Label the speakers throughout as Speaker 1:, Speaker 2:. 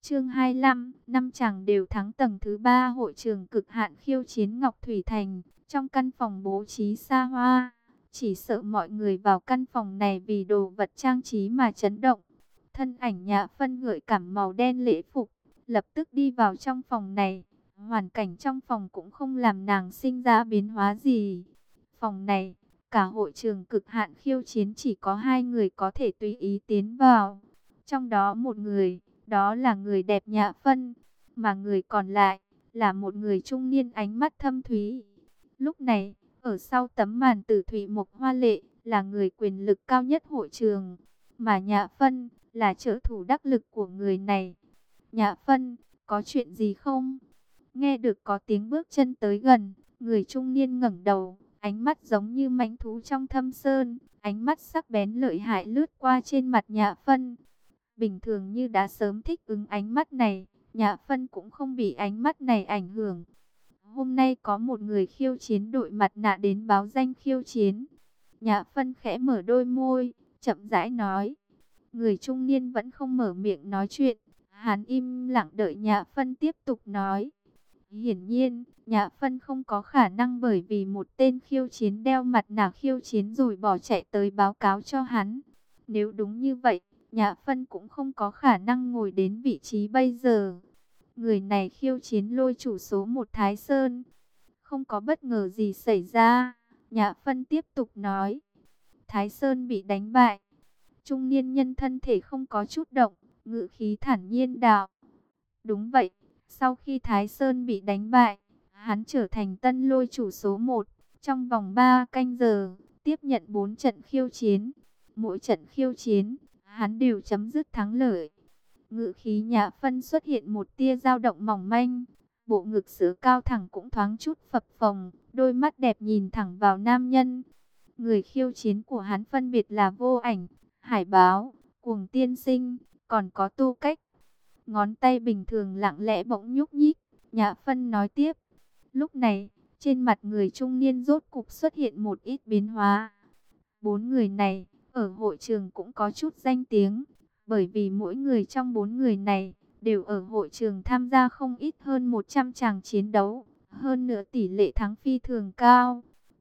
Speaker 1: Chương 25, năm chàng đều thắng tầng thứ 3 hội trường cực hạn khiêu chiến Ngọc Thủy Thành, trong căn phòng bố trí xa hoa, chỉ sợ mọi người vào căn phòng này vì đồ vật trang trí mà chấn động. Thân ảnh Nhã Phân gợi cảm màu đen lễ phục, lập tức đi vào trong phòng này. Hoàn cảnh trong phòng cũng không làm nàng sinh ra biến hóa gì. Phòng này, cả hội trường cực hạn khiêu chiến chỉ có 2 người có thể tùy ý tiến vào. Trong đó một người, đó là người đẹp Nhã Phân, mà người còn lại là một người trung niên ánh mắt thâm thúy. Lúc này, ở sau tấm màn tử thủy mộc hoa lệ là người quyền lực cao nhất hội trường, mà Nhã Phân là trợ thủ đắc lực của người này. Nhã Phân, có chuyện gì không? Nghe được có tiếng bước chân tới gần, người trung niên ngẩng đầu, ánh mắt giống như mãnh thú trong thâm sơn, ánh mắt sắc bén lợi hại lướt qua trên mặt Nhã Phân. Bình thường như đã sớm thích ứng ánh mắt này, Nhã Phân cũng không bị ánh mắt này ảnh hưởng. Hôm nay có một người khiêu chiến đội mặt nạ đến báo danh khiêu chiến. Nhã Phân khẽ mở đôi môi, chậm rãi nói. Người trung niên vẫn không mở miệng nói chuyện. Hắn im lặng đợi Nhã Phân tiếp tục nói. Hiển nhiên, Nhã Phân không có khả năng bởi vì một tên khiêu chiến đeo mặt nạ khiêu chiến rồi bỏ chạy tới báo cáo cho hắn. Nếu đúng như vậy, Nhã Phân cũng không có khả năng ngồi đến vị trí bây giờ. Người này khiêu chiến lôi chủ số 1 Thái Sơn. Không có bất ngờ gì xảy ra. Nhã Phân tiếp tục nói. Thái Sơn bị đánh bại. Trung niên nhân thân thể không có chút động, ngữ khí thản nhiên đạo. Đúng vậy, sau khi Thái Sơn bị đánh bại, hắn trở thành tân lôi chủ số 1. Trong vòng 3 canh giờ, tiếp nhận 4 trận khiêu chiến. Mỗi trận khiêu chiến, hắn đều chấm dứt thắng lợi. Ngữ khí Nhã Phân xuất hiện một tia dao động mỏng manh. Bộ ngực sữa cao thẳng cũng thoáng chút phập phồng, đôi mắt đẹp nhìn thẳng vào nam nhân. Người khiêu chiến của hắn phân biệt là Vô Ảnh, Hải Báo, Cuồng Tiên Sinh, còn có Tu Cách. Ngón tay bình thường lặng lẽ bỗng nhúc nhích, Nhã Phân nói tiếp. Lúc này, trên mặt người trung niên rốt cục xuất hiện một ít biến hóa. 4 người này, ở hội trường cũng có chút danh tiếng, bởi vì mỗi người trong 4 người này, đều ở hội trường tham gia không ít hơn 100 tràng chiến đấu, hơn nữa tỷ lệ thắng phi thường cao.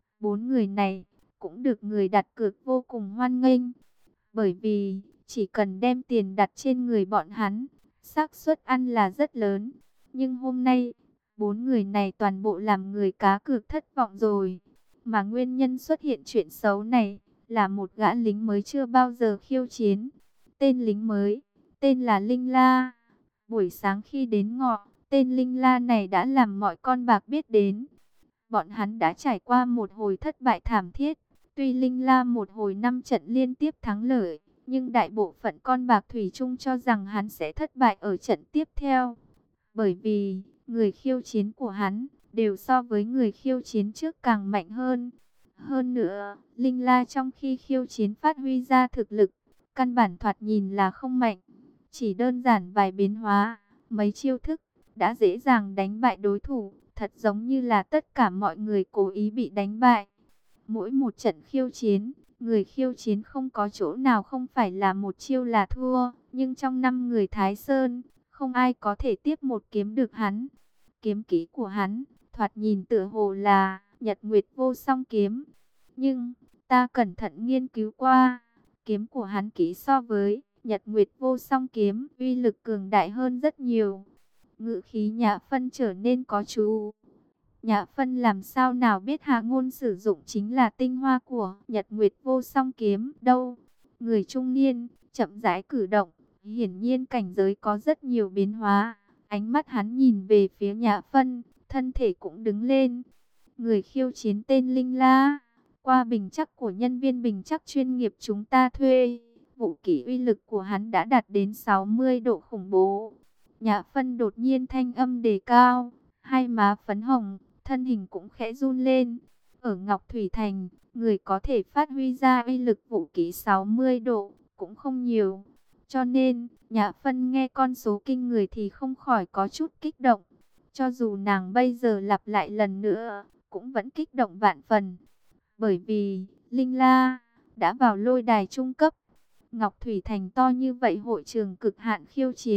Speaker 1: 4 người này, cũng được người đặt cược vô cùng hoan nghênh, bởi vì chỉ cần đem tiền đặt trên người bọn hắn, xác suất ăn là rất lớn. Nhưng hôm nay, 4 người này toàn bộ làm người cá cược thất vọng rồi. Mà nguyên nhân xuất hiện chuyện xấu này là một gã lính mới chưa bao giờ khiêu chiến. Tên lính mới, tên là Linh La. Buổi sáng khi đến ngọ, tên Linh La này đã làm mọi con bạc biết đến. Bọn hắn đã trải qua một hồi thất bại thảm thiết. Tuy Linh La một hồi 5 trận liên tiếp thắng lợi, nhưng đại bộ phận con bạc thủy chung cho rằng hắn sẽ thất bại ở trận tiếp theo. Bởi vì, người khiêu chiến của hắn, đều so với người khiêu chiến trước càng mạnh hơn. Hơn nữa, Linh La trong khi khiêu chiến phát huy ra thực lực, căn bản thoạt nhìn là không mạnh. Chỉ đơn giản vài biến hóa, mấy chiêu thức, đã dễ dàng đánh bại đối thủ, thật giống như là tất cả mọi người cố ý bị đánh bại. Mỗi một trận khiêu chiến, người khiêu chiến không có chỗ nào không phải là một chiêu là thua, nhưng trong 5 người Thái Sơn, không ai có thể tiếp một kiếm được hắn. Kiếm kỹ của hắn, thoạt nhìn tựa hồ là Nhật Nguyệt Vô Song kiếm. Nhưng, ta cẩn thận nghiên cứu qua, kiếm của hắn kỹ so với Nhật Nguyệt Vô Song kiếm, uy lực cường đại hơn rất nhiều. Ngữ khí Nhã Phân trở nên có chú. Nhã Phân làm sao nào biết Hạ Ngôn sử dụng chính là tinh hoa của Nhật Nguyệt Vô Song kiếm đâu. Người trung niên, chậm rãi cử động, hiển nhiên cảnh giới có rất nhiều biến hóa. Ánh mắt hắn nhìn về phía Nhã Phân, thân thể cũng đứng lên. Người khiêu chiến tên Linh La, qua bình chắc của nhân viên bình chắc chuyên nghiệp chúng ta thuê, vũ kỹ uy lực của hắn đã đạt đến 60 độ khủng bố. Nhã Phân đột nhiên thanh âm đề cao, hai má phấn hồng, thân hình cũng khẽ run lên. Ở Ngọc Thủy Thành, người có thể phát huy ra uy lực vũ kỹ 60 độ cũng không nhiều. Cho nên, Nhã Phân nghe con số kinh người thì không khỏi có chút kích động. Cho dù nàng bây giờ lặp lại lần nữa, cũng vẫn kích động vạn phần. Bởi vì, Linh La đã vào lôi đài trung cấp. Ngọc Thủy Thành to như vậy hội trường cực hạn khiêu chiến,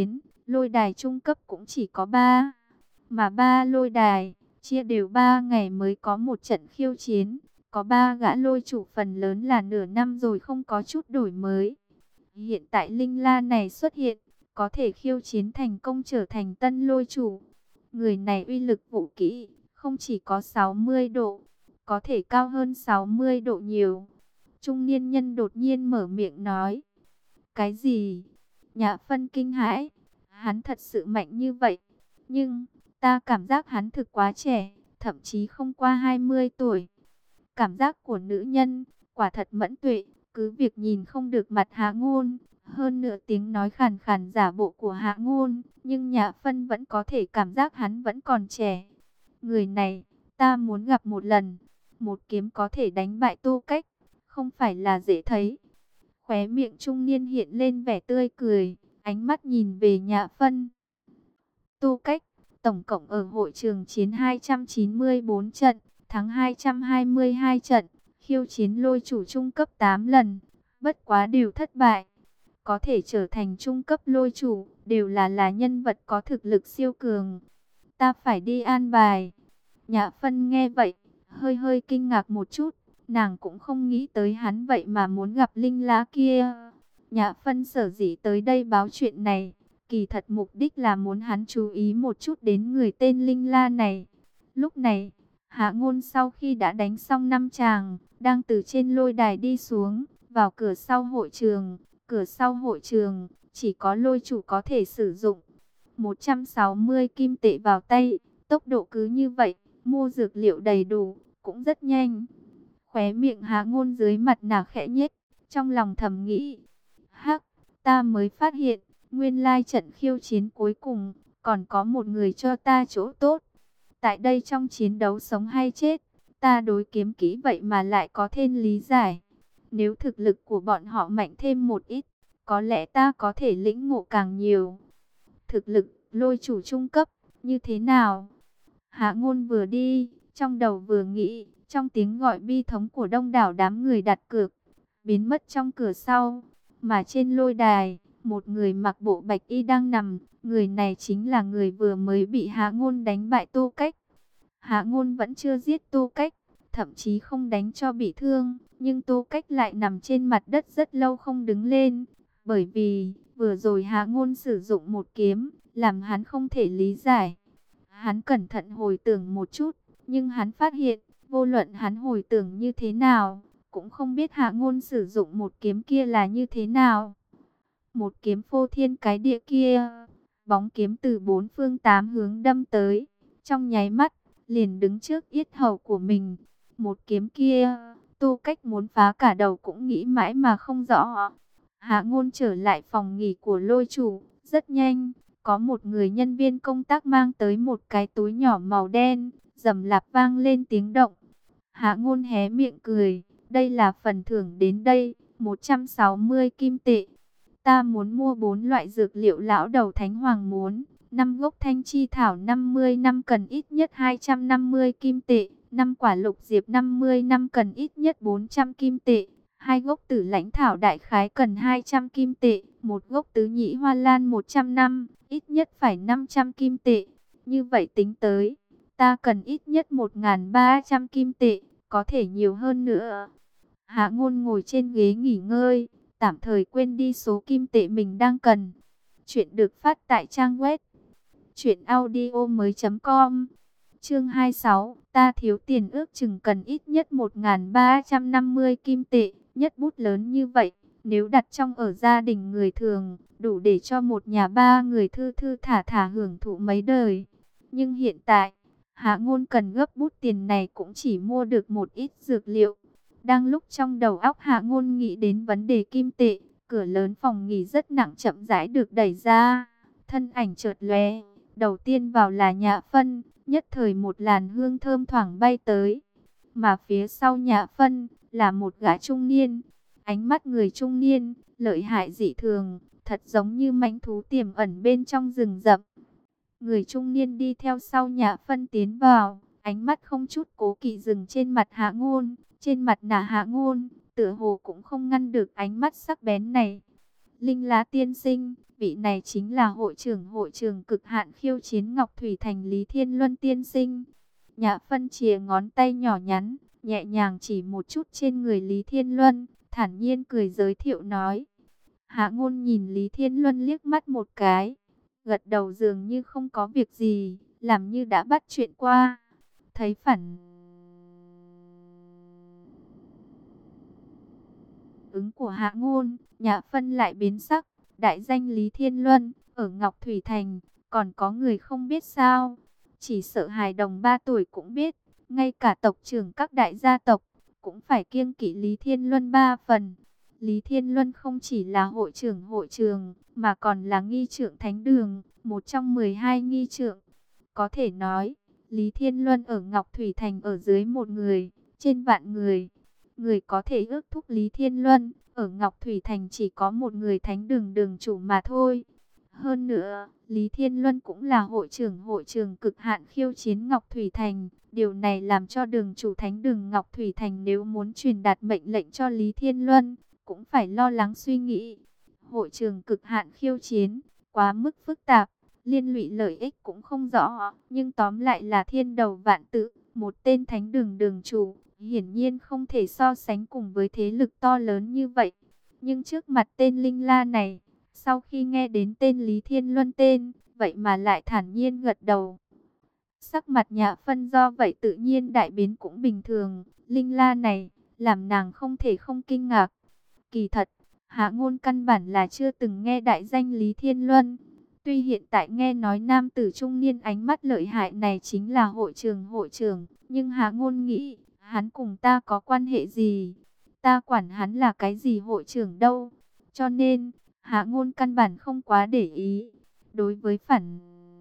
Speaker 1: Lôi đài trung cấp cũng chỉ có 3, mà 3 lôi đài, chia đều 3 ngày mới có một trận khiêu chiến. Có 3 gã lôi chủ phần lớn là nửa năm rồi không có chút đổi mới. Hiện tại Linh La này xuất hiện, có thể khiêu chiến thành công trở thành tân lôi chủ. Người này uy lực vũ kỹ, không chỉ có 60 độ, có thể cao hơn 60 độ nhiều. Trung niên nhân đột nhiên mở miệng nói. Cái gì? Nhã Phân kinh hãi. Hắn thật sự mạnh như vậy. Nhưng, ta cảm giác hắn thực quá trẻ, thậm chí không qua 20 tuổi. Cảm giác của nữ nhân, quả thật mẫn tuệ, cứ việc nhìn không được mặt Hạ Ngôn. Hơn nữa tiếng nói khàn khàn giả bộ của Hạ Ngôn, nhưng Nhã Phân vẫn có thể cảm giác hắn vẫn còn trẻ. Người này, ta muốn gặp một lần. Một kiếm có thể đánh bại Tô Cách, không phải là dễ thấy. Khóe miệng trung niên hiện lên vẻ tươi cười, ánh mắt nhìn về Nhã Phân. Tô Cách, tổng cộng ở hội trường chiến 294 trận, thắng 222 trận, khiêu chiến lôi chủ trung cấp 8 lần, bất quá đều thất bại. Có thể trở thành trung cấp lôi chủ, đều là nhân vật có thực lực siêu cường. Ta phải đi an bài. Nhã Phân nghe vậy, hơi hơi kinh ngạc một chút. Nàng cũng không nghĩ tới hắn vậy mà muốn gặp Linh Lá kia. Nhã Phân sở dĩ tới đây báo chuyện này, kỳ thật mục đích là muốn hắn chú ý một chút đến người tên Linh La này. Lúc này, Hạ Ngôn sau khi đã đánh xong 5 tràng, đang từ trên lôi đài đi xuống, vào cửa sau hội trường. Cửa sau hội trường, chỉ có lôi chủ có thể sử dụng. 160 kim tệ vào tay, tốc độ cứ như vậy, mua dược liệu đầy đủ, cũng rất nhanh. Khóe miệng Hạ Ngôn dưới mặt nạ khẽ nhếch, trong lòng thầm nghĩ. Hắc, ta mới phát hiện, nguyên lai trận khiêu chiến cuối cùng, còn có một người cho ta chỗ tốt. Tại đây trong chiến đấu sống hay chết, ta đối kiếm kỹ vậy mà lại có thêm lý giải. Nếu thực lực của bọn họ mạnh thêm một ít, có lẽ ta có thể lĩnh ngộ càng nhiều. Thực lực lôi chủ trung cấp, như thế nào? Hạ Ngôn vừa đi, trong đầu vừa nghĩ, trong tiếng gọi bi thống của đông đảo đám người đặt cược, biến mất trong cửa sau. Mà trên lôi đài, một người mặc bộ bạch y đang nằm, người này chính là người vừa mới bị Hạ Ngôn đánh bại Tô Cách. Hạ Ngôn vẫn chưa giết Tô Cách, thậm chí không đánh cho bị thương, nhưng Tô Cách lại nằm trên mặt đất rất lâu không đứng lên, bởi vì vừa rồi Hạ Ngôn sử dụng một kiếm, làm hắn không thể lý giải. Hắn cẩn thận hồi tưởng một chút, nhưng hắn phát hiện, vô luận hắn hồi tưởng như thế nào, cũng không biết Hạ Ngôn sử dụng một kiếm kia là như thế nào. Một kiếm phô thiên cái địa kia, bóng kiếm từ bốn phương tám hướng đâm tới, trong nháy mắt, liền đứng trước yết hầu của mình. Một kiếm kia, Tô Cách muốn phá cả đầu cũng nghĩ mãi mà không rõ. Hạ Ngôn trở lại phòng nghỉ của lôi chủ, rất nhanh, có một người nhân viên công tác mang tới một cái túi nhỏ màu đen, rầm rạp vang lên tiếng động. Hạ Ngôn hé miệng cười, đây là phần thưởng đến đây, 160 kim tệ. Ta muốn mua 4 loại dược liệu lão đầu thánh hoàng muốn, 5 gốc thanh chi thảo 50 năm cần ít nhất 250 kim tệ, 5 quả lục diệp 50 năm cần ít nhất 400 kim tệ, 2 gốc tử lãnh thảo đại khái cần 200 kim tệ, 1 gốc tứ nhĩ hoa lan 100 năm, ít nhất phải 500 kim tệ. Như vậy tính tới, ta cần ít nhất 1.300 kim tệ, có thể nhiều hơn nữa. Hạ Ngôn ngồi trên ghế nghỉ ngơi, tạm thời quên đi số kim tệ mình đang cần. Chuyện được phát tại trang web truyệnaudiomoi.com. Chương 26, ta thiếu tiền ước chừng cần ít nhất 1.350 kim tệ, nhất bút lớn như vậy, nếu đặt trong ở gia đình người thường, đủ để cho một nhà 3 người thư thư thả thả hưởng thụ mấy đời. Nhưng hiện tại, Hạ Ngôn cần gấp bút tiền này cũng chỉ mua được một ít dược liệu. Đang lúc trong đầu óc Hạ Ngôn nghĩ đến vấn đề kim tệ, cửa lớn phòng nghỉ rất nặng chậm rãi được đẩy ra. Thân ảnh chợt lóe, đầu tiên vào là Nhã Phân, nhất thời một làn hương thơm thoảng bay tới. Mà phía sau Nhã Phân là một gã trung niên. Ánh mắt người trung niên, lợi hại dị thường, thật giống như mãnh thú tiềm ẩn bên trong rừng rậm. Người trung niên đi theo sau Nhã Phân tiến vào, ánh mắt không chút cố kỵ dừng trên mặt Hạ Ngôn. Trên mặt nạ Hạ Ngôn, tựa hồ cũng không ngăn được ánh mắt sắc bén này. Linh Lá tiên sinh, vị này chính là hội trường cực hạn khiêu chiến Ngọc Thủy Thành Lý Thiên Luân tiên sinh. Nhã Phân chìa ngón tay nhỏ nhắn, nhẹ nhàng chỉ một chút trên người Lý Thiên Luân, thản nhiên cười giới thiệu nói. Hạ Ngôn nhìn Lý Thiên Luân liếc mắt một cái, gật đầu dường như không có việc gì, làm như đã bắt chuyện qua. Thấy phản ứng của Hạ Ngôn, Nhã Phân lại biến sắc. Đại danh Lý Thiên Luân ở Ngọc Thủy Thành, còn có người không biết sao? Chỉ sợ hài đồng 3 tuổi cũng biết, ngay cả tộc trưởng các đại gia tộc cũng phải kiêng kỵ Lý Thiên Luân 3 phần. Lý Thiên Luân không chỉ là hội trường, mà còn là nghi trượng thánh đường, một trong 12 nghi trượng. Có thể nói, Lý Thiên Luân ở Ngọc Thủy Thành ở dưới một người, trên vạn người. Người có thể ước thúc Lý Thiên Luân, ở Ngọc Thủy Thành chỉ có một người thánh đường đường chủ mà thôi. Hơn nữa, Lý Thiên Luân cũng là hội trường cực hạn khiêu chiến Ngọc Thủy Thành. Điều này làm cho đường chủ thánh đường Ngọc Thủy Thành nếu muốn truyền đạt mệnh lệnh cho Lý Thiên Luân, cũng phải lo lắng suy nghĩ. Hội trường cực hạn khiêu chiến, quá mức phức tạp, liên lụy lợi ích cũng không rõ. Nhưng tóm lại là thiên đầu vạn tự, một tên thánh đường đường chủ, hiển nhiên không thể so sánh cùng với thế lực to lớn như vậy. Nhưng trước mặt tên Linh La này, sau khi nghe đến tên Lý Thiên Luân tên, vậy mà lại thản nhiên gật đầu. Sắc mặt Nhã Phân do vậy tự nhiên đại biến cũng bình thường. Linh La này, làm nàng không thể không kinh ngạc. Kỳ thật, Hạ Ngôn căn bản là chưa từng nghe đại danh Lý Thiên Luân. Tuy hiện tại nghe nói nam tử trung niên ánh mắt lợi hại này chính là hội trưởng, nhưng Hạ Ngôn nghĩ, hắn cùng ta có quan hệ gì? Ta quản hắn là cái gì hội trưởng đâu? Cho nên, Hạ Ngôn căn bản không quá để ý. Đối với phản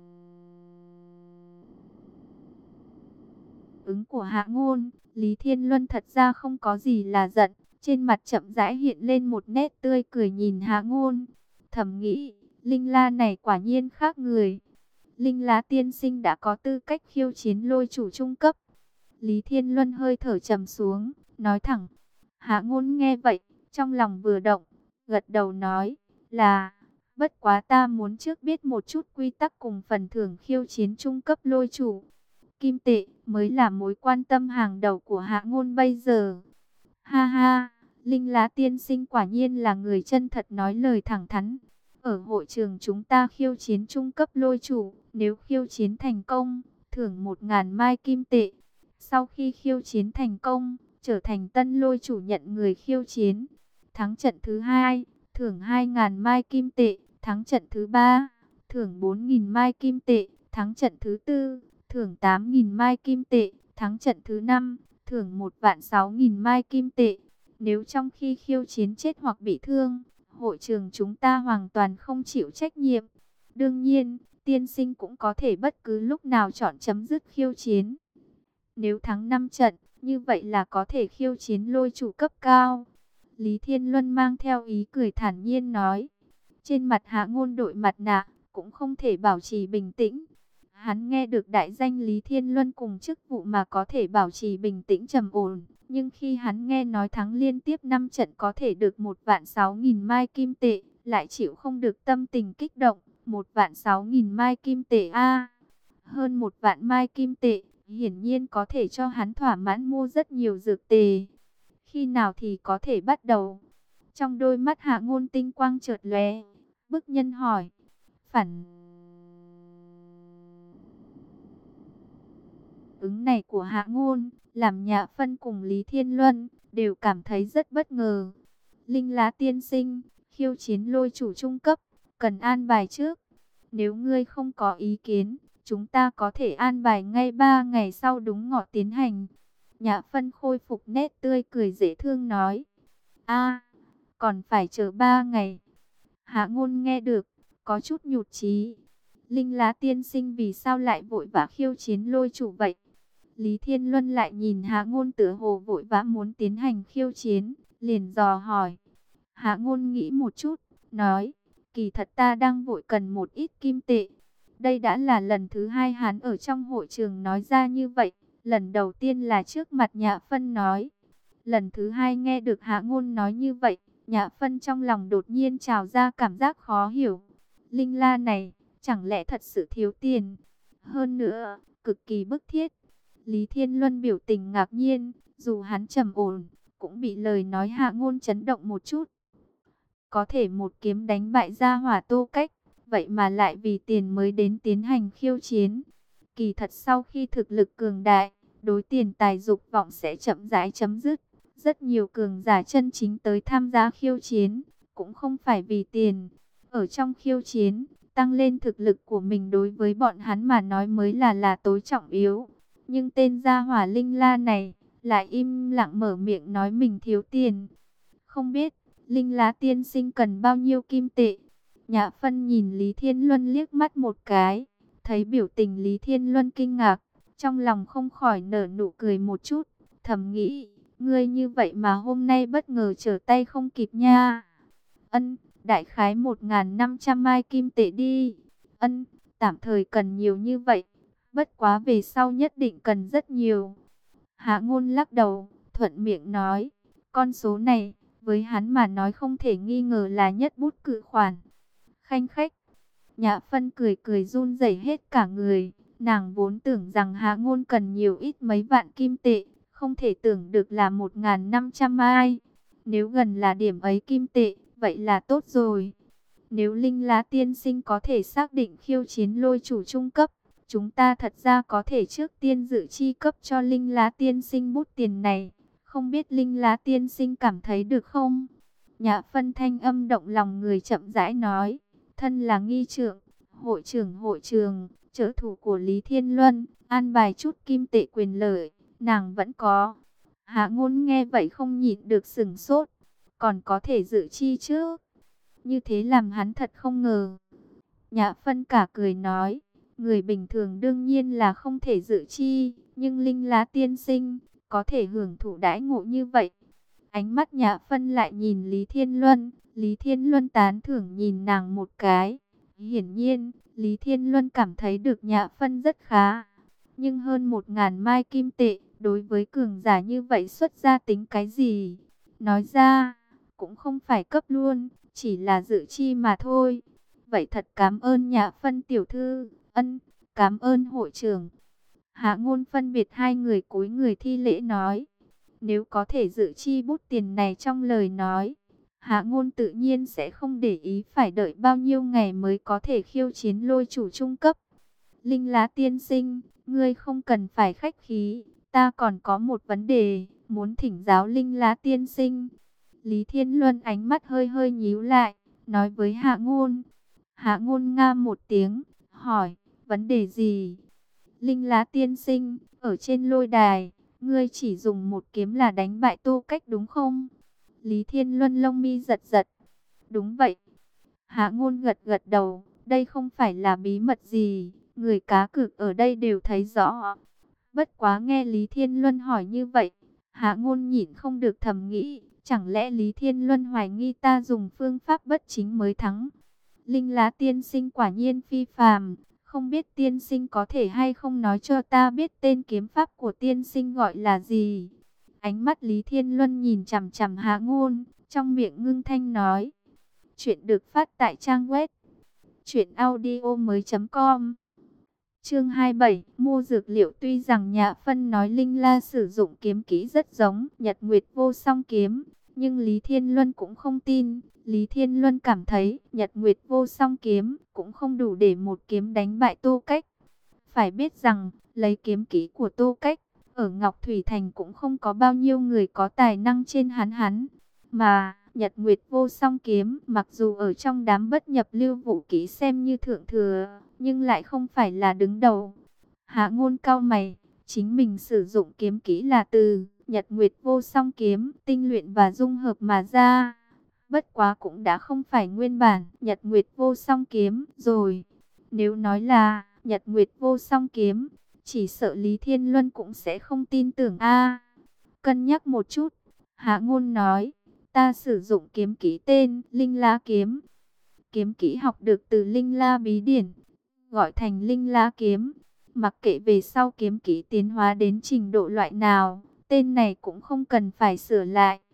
Speaker 1: ứng của Hạ Ngôn, Lý Thiên Luân thật ra không có gì là giận. Trên mặt chậm rãi hiện lên một nét tươi cười nhìn Hạ Ngôn. Thầm nghĩ, Linh La này quả nhiên khác người. Linh Lá tiên sinh đã có tư cách khiêu chiến lôi chủ trung cấp. Lý Thiên Luân hơi thở trầm xuống, nói thẳng. Hạ Ngôn nghe vậy, trong lòng vừa động, gật đầu nói là, bất quá ta muốn trước biết một chút quy tắc cùng phần thưởng khiêu chiến trung cấp lôi chủ. Kim tệ mới là mối quan tâm hàng đầu của Hạ Ngôn bây giờ. Ha ha, Linh Lá tiên sinh quả nhiên là người chân thật nói lời thẳng thắn. Ở hội trường chúng ta khiêu chiến trung cấp lôi chủ, nếu khiêu chiến thành công, thưởng 1000 mai kim tệ. Sau khi khiêu chiến thành công, trở thành tân lôi chủ nhận người khiêu chiến. Thắng trận thứ 2, thưởng 2000 mai kim tệ. Thắng trận thứ 3, thưởng 4000 mai kim tệ. Thắng trận thứ 4, thưởng 8000 mai kim tệ. Thắng trận thứ 5, thưởng 16000 mai kim tệ. Nếu trong khi khiêu chiến chết hoặc bị thương, hội trường chúng ta hoàn toàn không chịu trách nhiệm. Đương nhiên, tiên sinh cũng có thể bất cứ lúc nào chọn chấm dứt khiêu chiến. Nếu thắng 5 trận, như vậy là có thể khiêu chiến lôi chủ cấp cao. Lý Thiên Luân mang theo ý cười thản nhiên nói. Trên mặt Hạ Ngôn đội mặt nạ, cũng không thể bảo trì bình tĩnh. Hắn nghe được đại danh Lý Thiên Luân cùng chức vụ mà có thể bảo trì bình tĩnh trầm ổn. Nhưng khi hắn nghe nói thắng liên tiếp 5 trận có thể được 16000 mai kim tệ, lại chịu không được tâm tình kích động. 16000 mai kim tệ a, hơn 1 vạn mai kim tệ, hiển nhiên có thể cho hắn thỏa mãn mua rất nhiều dược tề. Khi nào thì có thể bắt đầu? Trong đôi mắt Hạ Ngôn tinh quang chợt lóe, bức nhân hỏi. Phản ứng này của Hạ Ngôn, làm Nhã Phân cùng Lý Thiên Luân đều cảm thấy rất bất ngờ. Linh Lá tiên sinh, khiêu chiến lôi chủ trung cấp, cần an bài trước. Nếu ngươi không có ý kiến, chúng ta có thể an bài ngay 3 ngày sau đúng ngọ tiến hành. Nhã Phân khôi phục nét tươi cười dễ thương nói. A, còn phải chờ 3 ngày. Hạ Ngôn nghe được, có chút nhụt chí. Linh Lá tiên sinh vì sao lại vội vã khiêu chiến lôi chủ vậy? Lý Thiên Luân lại nhìn Hạ Ngôn tựa hồ vội vã muốn tiến hành khiêu chiến, liền dò hỏi. Hạ Ngôn nghĩ một chút, nói, kỳ thật ta đang vội cần một ít kim tệ. Đây đã là lần thứ 2 hắn ở trong hội trường nói ra như vậy. Lần đầu tiên là trước mặt Nhã Phân nói. Lần thứ 2 nghe được Hạ Ngôn nói như vậy, Nhã Phân trong lòng đột nhiên trào ra cảm giác khó hiểu. Linh La này, chẳng lẽ thật sự thiếu tiền? Hơn nữa, cực kỳ bức thiết. Lý Thiên Luân biểu tình ngạc nhiên, dù hắn trầm ổn, cũng bị lời nói Hạ Ngôn chấn động một chút. Có thể một kiếm đánh bại gia hỏa Tô Cách, vậy mà lại vì tiền mới đến tiến hành khiêu chiến. Kỳ thật sau khi thực lực cường đại, đối tiền tài dục vọng sẽ chậm rãi chấm dứt. Rất nhiều cường giả chân chính tới tham gia khiêu chiến, cũng không phải vì tiền. Ở trong khiêu chiến, tăng lên thực lực của mình đối với bọn hắn mà nói mới là tối trọng yếu. Nhưng tên gia hỏa Linh La này, lại im lặng mở miệng nói mình thiếu tiền. Không biết, Linh Lá tiên sinh cần bao nhiêu kim tệ? Nhã Phân nhìn Lý Thiên Luân liếc mắt một cái, thấy biểu tình Lý Thiên Luân kinh ngạc, trong lòng không khỏi nở nụ cười một chút, thầm nghĩ, ngươi như vậy mà hôm nay bất ngờ trở tay không kịp nha. Ân, đại khái 1.500 mai kim tệ đi. Ân, tạm thời cần nhiều như vậy, bất quá về sau nhất định cần rất nhiều. Hạ Ngôn lắc đầu, thuận miệng nói, con số này, với hắn mà nói không thể nghi ngờ là nhất bút cự khoản. Khanh khách, Nhã Phân cười cười run rẩy hết cả người. Nàng vốn tưởng rằng Hạ Ngôn cần nhiều ít mấy vạn kim tệ, không thể tưởng được là 1.500 mai. Nếu gần là điểm ấy kim tệ, vậy là tốt rồi. Nếu Linh Lá tiên sinh có thể xác định khiêu chiến lôi chủ trung cấp, chúng ta thật ra có thể trước tiên dự chi cấp cho Linh Lá tiên sinh bút tiền này. Không biết Linh Lá tiên sinh cảm thấy được không? Nhã Phân thanh âm động lòng người chậm rãi nói. Thân là nghi trượng, hội trường, trợ thủ của Lý Thiên Luân, an bài chút kim tệ quyền lợi, nàng vẫn có. Hạ Ngôn nghe vậy không nhịn được sửng sốt. Còn có thể dự chi chứ? Như thế làm hắn thật không ngờ. Nhã Phân cả cười nói. Người bình thường đương nhiên là không thể dự chi, nhưng Linh Lá tiên sinh có thể hưởng thụ đãi ngộ như vậy. Ánh mắt Nhã Phân lại nhìn Lý Thiên Luân, Lý Thiên Luân tán thưởng nhìn nàng một cái. Hiển nhiên, Lý Thiên Luân cảm thấy được Nhã Phân rất khá. Nhưng hơn 1.000 mai kim tệ, đối với cường giả như vậy xuất ra tính cái gì? Nói ra, cũng không phải cấp luôn, chỉ là dự chi mà thôi. Vậy thật cảm ơn Nhã Phân tiểu thư. Ân, cảm ơn hội trưởng. Hạ Ngôn phân biệt hai người cúi người thi lễ nói. Nếu có thể dự chi bút tiền này trong lời nói, Hạ Ngôn tự nhiên sẽ không để ý phải đợi bao nhiêu ngày mới có thể khiêu chiến lôi chủ trung cấp. Linh Lá tiên sinh, ngươi không cần phải khách khí, ta còn có một vấn đề, muốn thỉnh giáo Linh Lá tiên sinh. Lý Thiên Luân ánh mắt hơi hơi nhíu lại, nói với Hạ Ngôn. Hạ Ngôn nga một tiếng, hỏi, vấn đề gì? Linh Lá tiên sinh, ở trên lôi đài, ngươi chỉ dùng một kiếm là đánh bại Tô Cách đúng không? Lý Thiên Luân lông mi giật giật. Đúng vậy. Hạ Ngôn gật gật đầu, đây không phải là bí mật gì, người cá cược ở đây đều thấy rõ. Bất quá nghe Lý Thiên Luân hỏi như vậy, Hạ Ngôn nhịn không được thầm nghĩ, chẳng lẽ Lý Thiên Luân hoài nghi ta dùng phương pháp bất chính mới thắng? Linh Lá tiên sinh quả nhiên phi phàm, không biết tiên sinh có thể hay không nói cho ta biết tên kiếm pháp của tiên sinh gọi là gì? Ánh mắt Lý Thiên Luân nhìn chằm chằm Hạ Ngôn, trong miệng ngưng thanh nói. Chuyện được phát tại trang web truyệnaudiomoi.com. Chương 27, mua dược liệu. Tuy rằng Nhã Phân nói Linh La sử dụng kiếm kỹ rất giống Nhật Nguyệt Vô Song kiếm, nhưng Lý Thiên Luân cũng không tin. Lý Thiên Luân cảm thấy Nhật Nguyệt Vô Song kiếm cũng không đủ để một kiếm đánh bại Tô Cách. Phải biết rằng, lấy kiếm kỹ của Tô Cách, ở Ngọc Thủy Thành cũng không có bao nhiêu người có tài năng trên hắn. Mà, Nhật Nguyệt Vô Song kiếm, mặc dù ở trong đám bất nhập lưu vũ kỹ xem như thượng thừa, nhưng lại không phải là đứng đầu. Hạ Ngôn cau mày, chính mình sử dụng kiếm kỹ là từ Nhật Nguyệt Vô Song kiếm, tinh luyện và dung hợp mà ra. Bất quá cũng đã không phải nguyên bản Nhật Nguyệt Vô Song kiếm rồi. Nếu nói là Nhật Nguyệt Vô Song kiếm, chỉ sợ Lý Thiên Luân cũng sẽ không tin tưởng a. Cân nhắc một chút, Hạ Ngôn nói, ta sử dụng kiếm kỹ tên Linh La kiếm. Kiếm kỹ học được từ Linh La bí điển, gọi thành Linh La kiếm. Mặc kệ về sau kiếm kỹ tiến hóa đến trình độ loại nào, tên này cũng không cần phải sửa lại.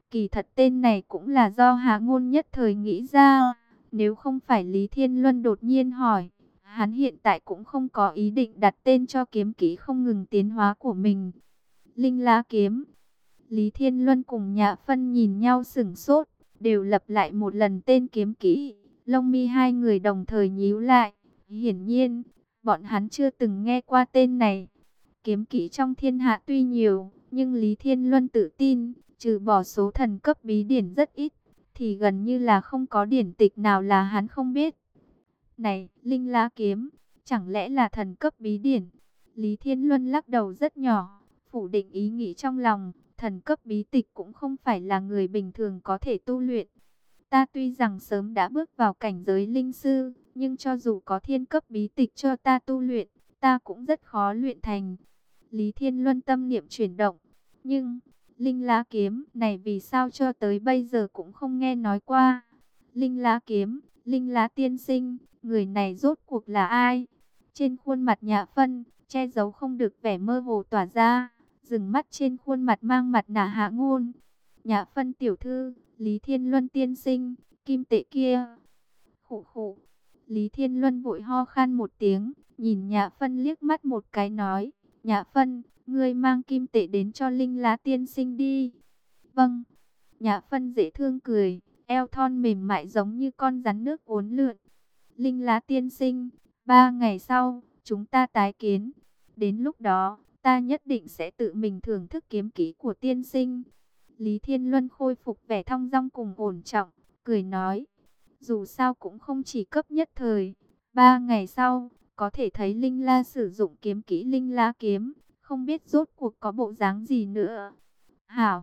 Speaker 1: Kỳ thật tên này cũng là do Hạ Ngôn nhất thời nghĩ ra. Nếu không phải Lý Thiên Luân đột nhiên hỏi, hắn hiện tại cũng không có ý định đặt tên cho kiếm kỹ không ngừng tiến hóa của mình. Linh lá kiếm. Lý Thiên Luân cùng Nhã Phân nhìn nhau sửng sốt, đều lặp lại một lần tên kiếm kỹ. Lông mi hai người đồng thời nhíu lại. Hiển nhiên, bọn hắn chưa từng nghe qua tên này. Kiếm kỹ trong thiên hạ tuy nhiều, nhưng Lý Thiên Luân tự tin, trừ bỏ số thần cấp bí điển rất ít, thì gần như là không có điển tịch nào là hắn không biết. Này, Linh lá kiếm, chẳng lẽ là thần cấp bí điển? Lý Thiên Luân lắc đầu rất nhỏ, phủ định ý nghĩ trong lòng, thần cấp bí tịch cũng không phải là người bình thường có thể tu luyện. Ta tuy rằng sớm đã bước vào cảnh giới linh sư, nhưng cho dù có thiên cấp bí tịch cho ta tu luyện, ta cũng rất khó luyện thành. Lý Thiên Luân tâm niệm chuyển động, nhưng Linh lá kiếm này vì sao cho tới bây giờ cũng không nghe nói qua. Linh lá kiếm, Linh lá tiên sinh, người này rốt cuộc là ai? Trên khuôn mặt Nhã Phân, che giấu không được vẻ mơ hồ tỏa ra, dừng mắt trên khuôn mặt mang mặt nạ Hạ Ngôn. Nhã Phân tiểu thư, Lý Thiên Luân tiên sinh, kim tệ kia. Khụ khụ. Lý Thiên Luân vội ho khan một tiếng, nhìn Nhã Phân liếc mắt một cái nói, Nhã Phân, ngươi mang kim tệ đến cho Linh lá tiên sinh đi. Vâng. Nhã Phân dễ thương cười, eo thon mềm mại giống như con rắn nước uốn lượn. Linh lá tiên sinh, 3 ngày sau, chúng ta tái kiến. Đến lúc đó, ta nhất định sẽ tự mình thưởng thức kiếm kỹ của tiên sinh. Lý Thiên Luân khôi phục vẻ thong dong cùng ổn trọng, cười nói, dù sao cũng không chỉ cấp nhất thời. 3 ngày sau, có thể thấy Linh La sử dụng kiếm kỹ Linh La kiếm, không biết rốt cuộc có bộ dáng gì nữa. Hảo.